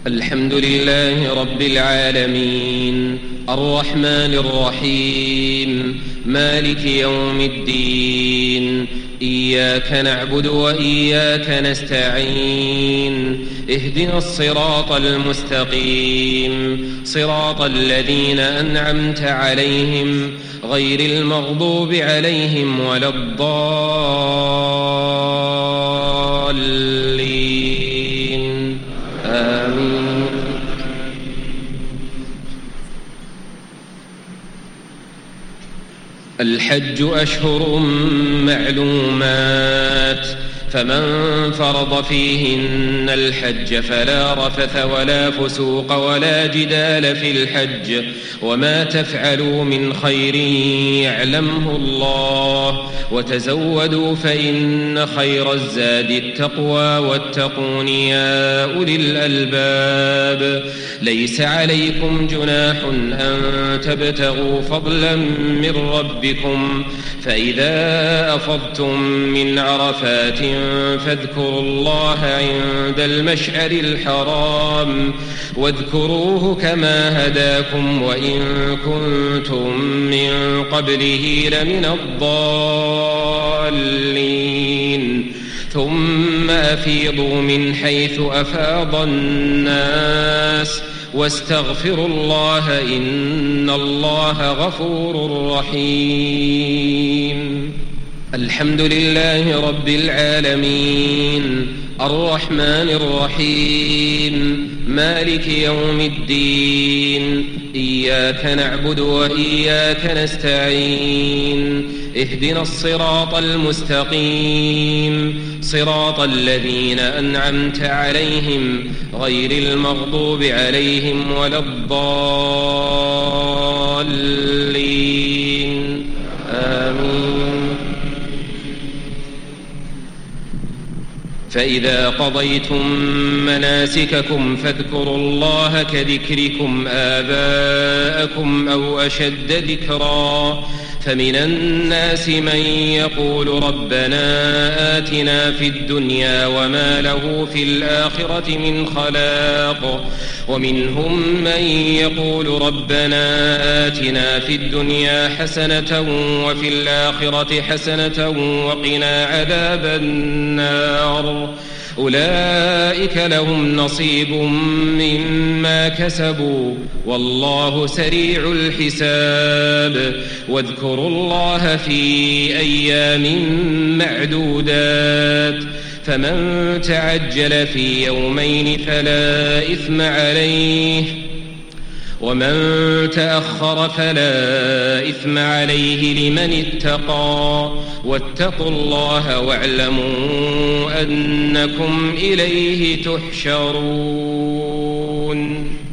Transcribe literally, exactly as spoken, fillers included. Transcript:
الحمد لله رب العالمين الرحمن الرحيم مالك يوم الدين إياك نعبد وإياك نستعين اهدنا الصراط المستقيم صراط الذين أنعمت عليهم غير المغضوب عليهم ولا الضالين آمين. الحج أشهر معلومات فمن فرض فيهن الحج فلا رفث ولا فسوق ولا جدال في الحج وما تفعلوا من خير يعلمه الله وتزودوا فإن خير الزاد التقوى واتقون يا أولي الألباب. ليس عليكم جناح أن تبتغوا فضلا من ربكم فإذا أفضتم من عرفات فاذكروا الله عند المشعر الحرام واذكروه كما هداكم وإن كنتم من قبله لمن الضالين. ثم أفيضوا من حيث أفاض الناس واستغفروا الله إن الله غفور رحيم. الحمد لله رب العالمين الرحمن الرحيم مالك يوم الدين إياك نعبد وإياك نستعين اهدنا الصراط المستقيم صراط الذين أنعمت عليهم غير المغضوب عليهم ولا الضالين آمين. فإذا قضيتم مناسككم فاذكروا الله كذكركم آباءكم أو أشد ذكرا فمن الناس من يقول ربنا آتنا في الدنيا وما له في الآخرة من خلاق ومنهم من يقول ربنا آتنا في الدنيا حسنة وفي الآخرة حسنة وقنا عذاب النار. أولئك لهم نصيب مما كسبوا والله سريع الحساب. واذكروا الله في أيام معدودات فمن تعجل في يومين فلا إثم عليه ومن تأخر فلا إثم عليه لمن اتقى واتقوا الله واعلموا أنكم إليه تحشرون.